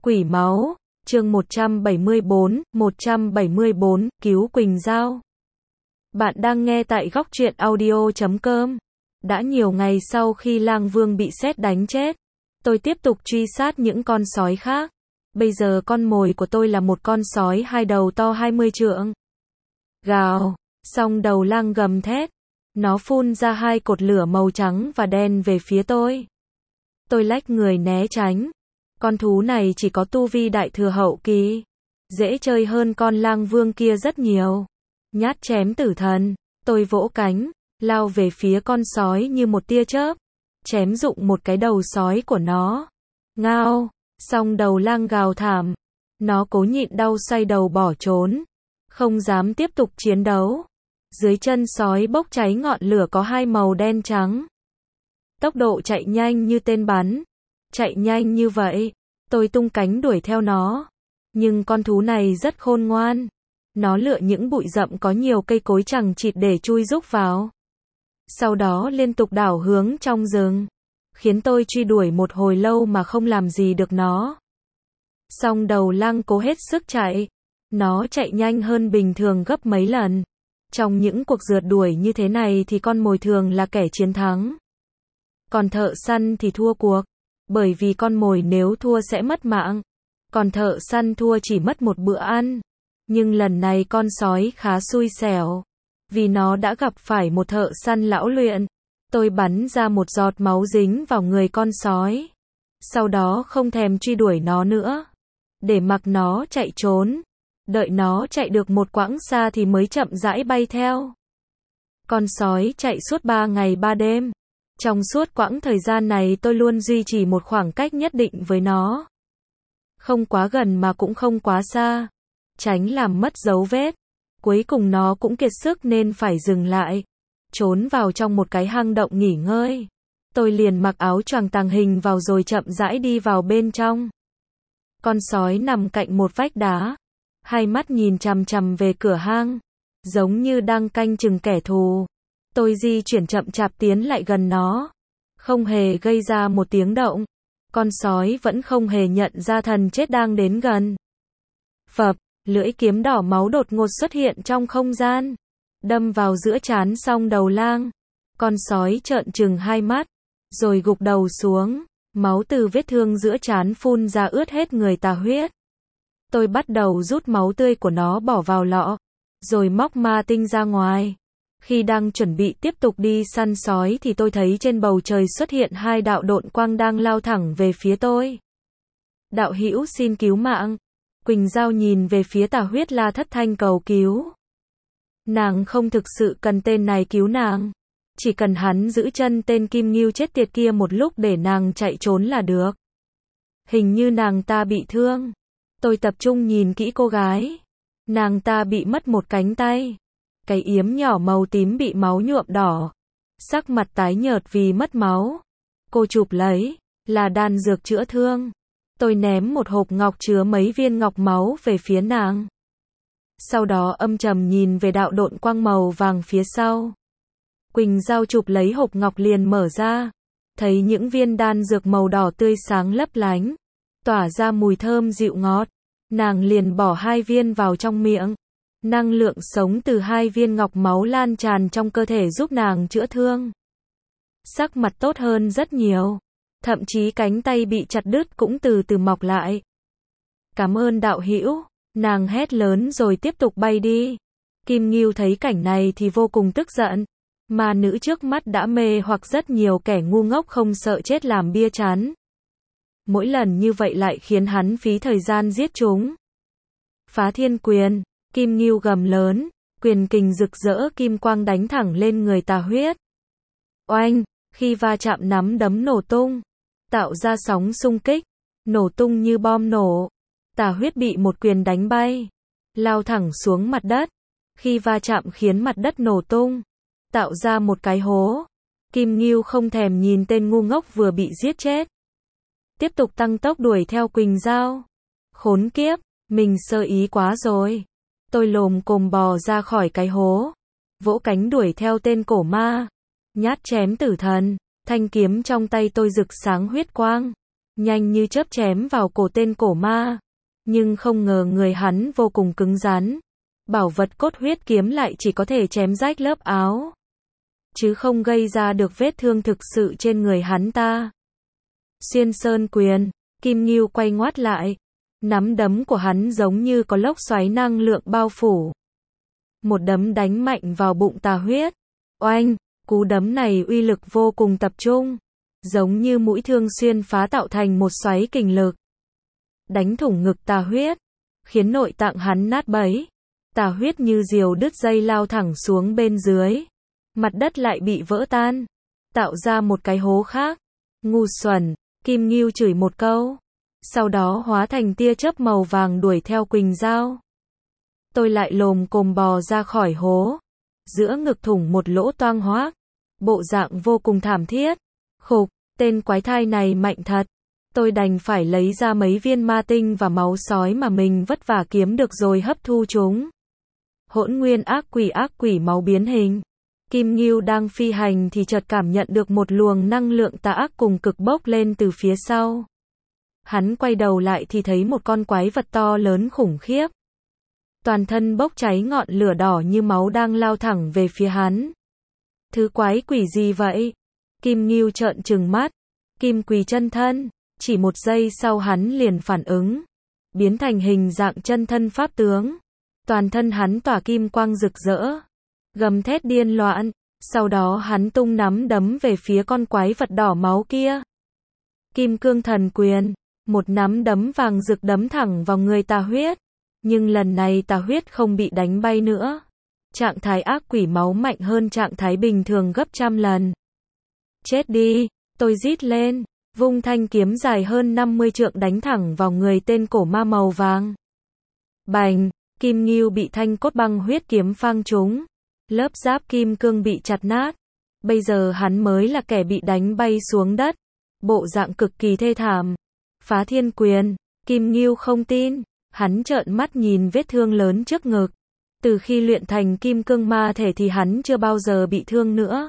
Quỷ máu, chương 174, cứu Quỳnh Giao. Bạn đang nghe tại góc truyện audio.com. Đã nhiều ngày sau khi Lang Vương bị sét đánh chết, tôi tiếp tục truy sát những con sói khác. Bây giờ con mồi của tôi là một con sói hai đầu to 20 trượng. Gào, song đầu lang gầm thét. Nó phun ra hai cột lửa màu trắng và đen về phía tôi. Tôi lách người né tránh. Con thú này chỉ có tu vi đại thừa hậu kỳ. Dễ chơi hơn con lang vương kia rất nhiều. Nhát chém tử thần. Tôi vỗ cánh, lao về phía con sói như một tia chớp. Chém rụng một cái đầu sói của nó. Ngao, song đầu lang gào thảm. Nó cố nhịn đau xoay đầu bỏ trốn. Không dám tiếp tục chiến đấu. Dưới chân sói bốc cháy ngọn lửa có hai màu đen trắng. Tốc độ chạy nhanh như tên bắn. Chạy nhanh như vậy, tôi tung cánh đuổi theo nó. Nhưng con thú này rất khôn ngoan. Nó lựa những bụi rậm có nhiều cây cối chằng chịt để chui rúc vào. Sau đó liên tục đảo hướng trong rừng. Khiến tôi truy đuổi một hồi lâu mà không làm gì được nó. Song đầu lang cố hết sức chạy. Nó chạy nhanh hơn bình thường gấp mấy lần. Trong những cuộc rượt đuổi như thế này thì con mồi thường là kẻ chiến thắng. Còn thợ săn thì thua cuộc. Bởi vì con mồi nếu thua sẽ mất mạng. Còn thợ săn thua chỉ mất một bữa ăn. Nhưng lần này con sói khá xui xẻo. Vì nó đã gặp phải một thợ săn lão luyện. Tôi bắn ra một giọt máu dính vào người con sói. Sau đó không thèm truy đuổi nó nữa. Để mặc nó chạy trốn. Đợi nó chạy được một quãng xa thì mới chậm rãi bay theo. Con sói chạy suốt 3 ngày 3 đêm. Trong suốt quãng thời gian này tôi luôn duy trì một khoảng cách nhất định với nó. Không quá gần mà cũng không quá xa. Tránh làm mất dấu vết. Cuối cùng nó cũng kiệt sức nên phải dừng lại. Trốn vào trong một cái hang động nghỉ ngơi. Tôi liền mặc áo choàng tàng hình vào rồi chậm rãi đi vào bên trong. Con sói nằm cạnh một vách đá. Hai mắt nhìn chằm chằm về cửa hang. Giống như đang canh chừng kẻ thù. Tôi di chuyển chậm chạp tiến lại gần nó. Không hề gây ra một tiếng động. Con sói vẫn không hề nhận ra thần chết đang đến gần. Phập, lưỡi kiếm đỏ máu đột ngột xuất hiện trong không gian. Đâm vào giữa trán song đầu lang. Con sói trợn trừng hai mắt. Rồi gục đầu xuống. Máu từ vết thương giữa trán phun ra ướt hết người tà huyết. Tôi bắt đầu rút máu tươi của nó bỏ vào lọ. Rồi móc ma tinh ra ngoài. Khi đang chuẩn bị tiếp tục đi săn sói thì tôi thấy trên bầu trời xuất hiện hai đạo độn quang đang lao thẳng về phía tôi. Đạo hữu xin cứu mạng. Quỳnh Giao nhìn về phía Tà Huyết La thất thanh cầu cứu. Nàng không thực sự cần tên này cứu nàng. Chỉ cần hắn giữ chân tên Kim Ngưu chết tiệt kia một lúc để nàng chạy trốn là được. Hình như nàng ta bị thương. Tôi tập trung nhìn kỹ cô gái. Nàng ta bị mất một cánh tay. Cái yếm nhỏ màu tím bị máu nhuộm đỏ. Sắc mặt tái nhợt vì mất máu. Cô chụp lấy, là đan dược chữa thương. Tôi ném một hộp ngọc chứa mấy viên ngọc máu về phía nàng. Sau đó âm trầm nhìn về đạo độn quang màu vàng phía sau. Quỳnh Giao chụp lấy hộp ngọc liền mở ra. Thấy những viên đan dược màu đỏ tươi sáng lấp lánh. Tỏa ra mùi thơm dịu ngọt. Nàng liền bỏ 2 viên vào trong miệng. Năng lượng sống từ 2 viên ngọc máu lan tràn trong cơ thể giúp nàng chữa thương. Sắc mặt tốt hơn rất nhiều. Thậm chí cánh tay bị chặt đứt cũng từ từ mọc lại. Cảm ơn đạo hữu. Nàng hét lớn rồi tiếp tục bay đi. Kim Ngưu thấy cảnh này thì vô cùng tức giận. Mà nữ trước mắt đã mê hoặc rất nhiều kẻ ngu ngốc không sợ chết làm bia chán. Mỗi lần như vậy lại khiến hắn phí thời gian giết chúng. Phá thiên quyền. Kim Ngưu gầm lớn, quyền kình rực rỡ kim quang đánh thẳng lên người Tà Huyết. Oanh, khi va chạm nắm đấm nổ tung, tạo ra sóng xung kích, nổ tung như bom nổ. Tà Huyết bị một quyền đánh bay, lao thẳng xuống mặt đất. Khi va chạm khiến mặt đất nổ tung, tạo ra một cái hố. Kim Ngưu không thèm nhìn tên ngu ngốc vừa bị giết chết. Tiếp tục tăng tốc đuổi theo Quỳnh Giao. Khốn kiếp, mình sơ ý quá rồi. Tôi lồm cồm bò ra khỏi cái hố. Vỗ cánh đuổi theo tên cổ ma. Nhát chém tử thần. Thanh kiếm trong tay tôi rực sáng huyết quang. nhanh như chớp chém vào cổ tên cổ ma. Nhưng không ngờ người hắn vô cùng cứng rắn. Bảo vật cốt huyết kiếm lại chỉ có thể chém rách lớp áo, chứ không gây ra được vết thương thực sự trên người hắn ta. Xuyên sơn quyền, Kim Ngưu quay ngoắt lại. Nắm đấm của hắn giống như có lốc xoáy năng lượng bao phủ. Một đấm đánh mạnh vào bụng Tà Huyết. Oanh, cú đấm này uy lực vô cùng tập trung, giống như mũi thương xuyên phá tạo thành một xoáy kình lực. Đánh thủng ngực Tà Huyết, khiến nội tạng hắn nát bấy. Tà Huyết như diều đứt dây lao thẳng xuống bên dưới. Mặt đất lại bị vỡ tan, tạo ra một cái hố khác. Ngu xuẩn, Kim Ngưu chửi một câu. Sau đó hóa thành tia chớp màu vàng đuổi theo Quỳnh Giao. Tôi lại lồm cồm bò ra khỏi hố. Giữa ngực thủng một lỗ toang hoác. Bộ dạng vô cùng thảm thiết. Khục, tên quái thai này mạnh thật. Tôi đành phải lấy ra mấy viên ma tinh và máu sói mà mình vất vả kiếm được rồi hấp thu chúng. Hỗn nguyên ác quỷ máu biến hình. Kim Ngưu đang phi hành thì chợt cảm nhận được một luồng năng lượng tà ác cùng cực bốc lên từ phía sau. Hắn quay đầu lại thì thấy một con quái vật to lớn khủng khiếp. Toàn thân bốc cháy ngọn lửa đỏ như máu đang lao thẳng về phía hắn. Thứ quái quỷ gì vậy? Kim Ngưu trợn trừng mắt. Kim Quỳ chân thân. Chỉ một giây sau hắn liền phản ứng. Biến thành hình dạng chân thân pháp tướng. Toàn thân hắn tỏa kim quang rực rỡ. Gầm thét điên loạn. Sau đó hắn tung nắm đấm về phía con quái vật đỏ máu kia. Kim Cương Thần Quyền. Một nắm đấm vàng rực đấm thẳng vào người Tà Huyết. Nhưng lần này Tà Huyết không bị đánh bay nữa. Trạng thái ác quỷ máu mạnh hơn trạng thái bình thường gấp trăm lần. Chết đi, tôi rít lên. Vung thanh kiếm dài hơn 50 trượng đánh thẳng vào người tên cổ ma màu vàng. Bành, Kim Ngưu bị thanh cốt băng huyết kiếm phang trúng. Lớp giáp kim cương bị chặt nát. Bây giờ hắn mới là kẻ bị đánh bay xuống đất. Bộ dạng cực kỳ thê thảm. Phá thiên quyền, Kim Ngưu không tin. Hắn trợn mắt nhìn vết thương lớn trước ngực. Từ khi luyện thành kim cương ma thể thì hắn chưa bao giờ bị thương nữa.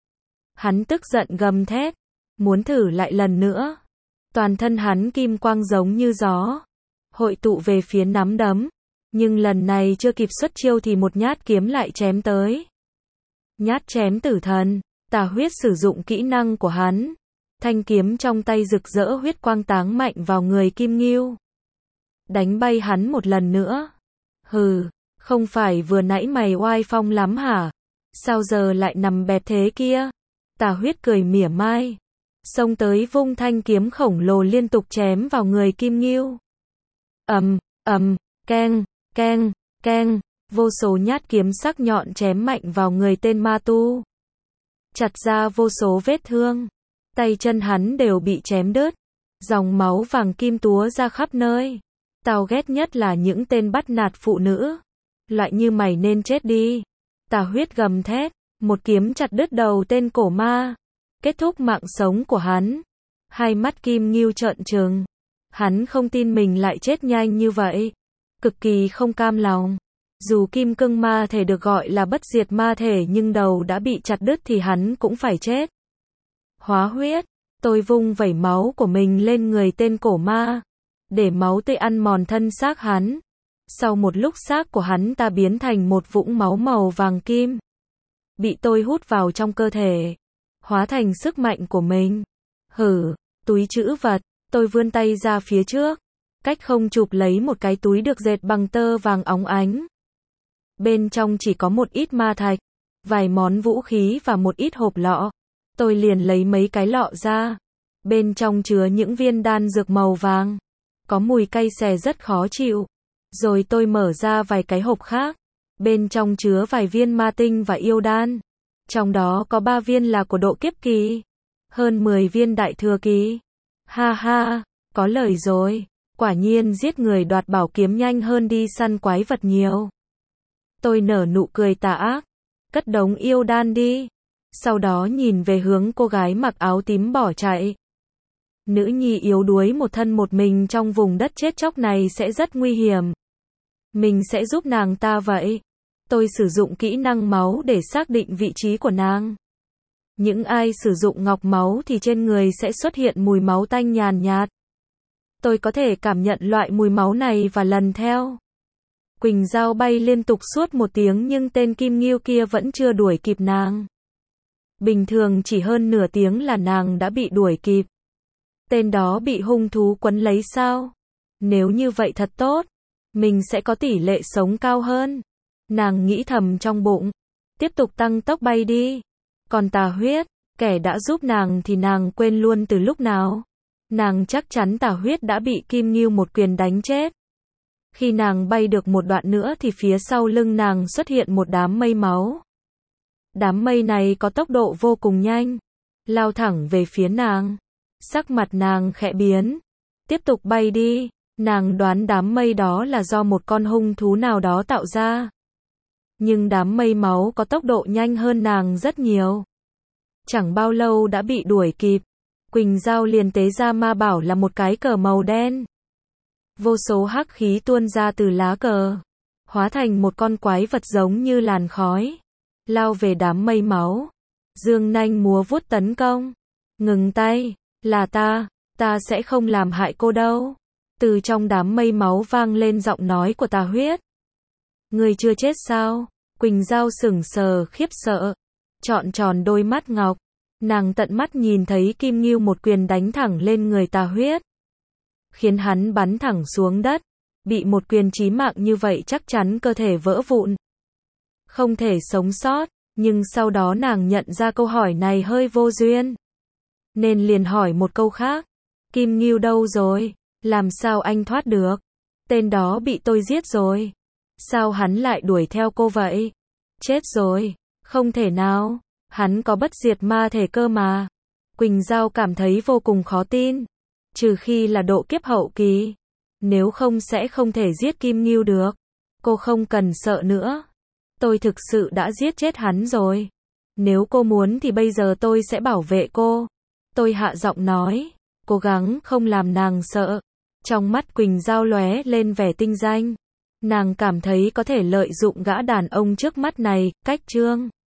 Hắn tức giận gầm thét. Muốn thử lại lần nữa. Toàn thân hắn kim quang giống như gió. Hội tụ về phía nắm đấm. Nhưng lần này chưa kịp xuất chiêu thì một nhát kiếm lại chém tới. Nhát chém tử thần. Tà Huyết sử dụng kỹ năng của hắn. Thanh kiếm trong tay rực rỡ huyết quang táng mạnh vào người Kim Ngưu. Đánh bay hắn một lần nữa. Hừ, không phải vừa nãy mày oai phong lắm hả? Sao giờ lại nằm bẹp thế kia? Tà Huyết cười mỉa mai. Xông tới vung thanh kiếm khổng lồ liên tục chém vào người Kim Ngưu. Keng, keng, keng, vô số nhát kiếm sắc nhọn chém mạnh vào người tên ma tu. Chặt ra vô số vết thương. Tay chân hắn đều bị chém đứt. Dòng máu vàng kim túa ra khắp nơi. Tao ghét nhất là những tên bắt nạt phụ nữ. Loại như mày nên chết đi. Tà Huyết gầm thét. Một kiếm chặt đứt đầu tên cổ ma. Kết thúc mạng sống của hắn. Hai mắt Kim Ngưu trợn trừng. Hắn không tin mình lại chết nhanh như vậy. Cực kỳ không cam lòng. Dù kim cương ma thể được gọi là bất diệt ma thể nhưng đầu đã bị chặt đứt thì hắn cũng phải chết. Hóa huyết. Tôi vung vẩy máu của mình lên người tên cổ ma. Để máu tươi ăn mòn thân xác hắn. Sau một lúc xác của hắn ta biến thành một vũng máu màu vàng kim. Bị tôi hút vào trong cơ thể. Hóa thành sức mạnh của mình. Hử, túi trữ vật. Tôi vươn tay ra phía trước. Cách không chụp lấy một cái túi được dệt bằng tơ vàng óng ánh. Bên trong chỉ có một ít ma thạch, vài món vũ khí và một ít hộp lọ. Tôi liền lấy mấy cái lọ ra. Bên trong chứa những viên đan dược màu vàng. Có mùi cay xè rất khó chịu. Rồi tôi mở ra vài cái hộp khác. Bên trong chứa vài viên ma tinh và yêu đan. Trong đó có 3 viên là của độ kiếp kỳ. Hơn 10 viên đại thừa kỳ. Ha ha, có lời rồi. Quả nhiên giết người đoạt bảo kiếm nhanh hơn đi săn quái vật nhiều. Tôi nở nụ cười tà ác. Cất đống yêu đan đi. Sau đó nhìn về hướng cô gái mặc áo tím bỏ chạy. Nữ nhi yếu đuối một thân một mình trong vùng đất chết chóc này sẽ rất nguy hiểm. Mình sẽ giúp nàng ta vậy. Tôi sử dụng kỹ năng máu để xác định vị trí của nàng. Những ai sử dụng ngọc máu thì trên người sẽ xuất hiện mùi máu tanh nhàn nhạt. Tôi có thể cảm nhận loại mùi máu này và lần theo. Quỳnh dao bay liên tục suốt 1 tiếng nhưng tên Kim Ngưu kia vẫn chưa đuổi kịp nàng. Bình thường chỉ hơn nửa tiếng là nàng đã bị đuổi kịp. Tên đó bị hung thú quấn lấy sao? Nếu như vậy thật tốt. Mình sẽ có tỷ lệ sống cao hơn. Nàng nghĩ thầm trong bụng. Tiếp tục tăng tốc bay đi. Còn Tà Huyết, kẻ đã giúp nàng thì nàng quên luôn từ lúc nào. Nàng chắc chắn Tà Huyết đã bị Kim Ngưu một quyền đánh chết. Khi nàng bay được một đoạn nữa thì phía sau lưng nàng xuất hiện một đám mây máu. Đám mây này có tốc độ vô cùng nhanh, lao thẳng về phía nàng. Sắc mặt nàng khẽ biến. Tiếp tục bay đi. Nàng đoán đám mây đó là do một con hung thú nào đó tạo ra. Nhưng đám mây máu có tốc độ nhanh hơn nàng rất nhiều. Chẳng bao lâu đã bị đuổi kịp. Quỳnh dao liền tế ra ma bảo là một cái cờ màu đen. Vô số hắc khí tuôn ra từ lá cờ, hóa thành một con quái vật giống như làn khói, lao về đám mây máu. Dương nanh múa vuốt tấn công. Ngừng tay, là ta sẽ không làm hại cô đâu. Từ trong đám mây máu vang lên giọng nói của Tà Huyết. Người chưa chết sao? Quỳnh dao sững sờ khiếp sợ, trọn tròn đôi mắt ngọc. Nàng tận mắt nhìn thấy Kim Ngưu một quyền đánh thẳng lên người Tà Huyết, khiến hắn bắn thẳng xuống đất. Bị một quyền chí mạng như vậy chắc chắn cơ thể vỡ vụn, không thể sống sót. Nhưng sau đó nàng nhận ra câu hỏi này hơi vô duyên, nên liền hỏi một câu khác. Kim Ngưu đâu rồi? Làm sao anh thoát được? Tên đó bị tôi giết rồi. Sao hắn lại đuổi theo cô vậy? Chết rồi. Không thể nào. Hắn có bất diệt ma thể cơ mà. Quỳnh dao cảm thấy vô cùng khó tin. Trừ khi là độ kiếp hậu kỳ. Nếu không sẽ không thể giết Kim Ngưu được. Cô không cần sợ nữa. Tôi thực sự đã giết chết hắn rồi. Nếu cô muốn thì bây giờ tôi sẽ bảo vệ cô. Tôi hạ giọng nói, cố gắng không làm nàng sợ. Trong mắt Quỳnh dao lóe lên vẻ tinh danh. Nàng cảm thấy có thể lợi dụng gã đàn ông trước mắt này. Cách chương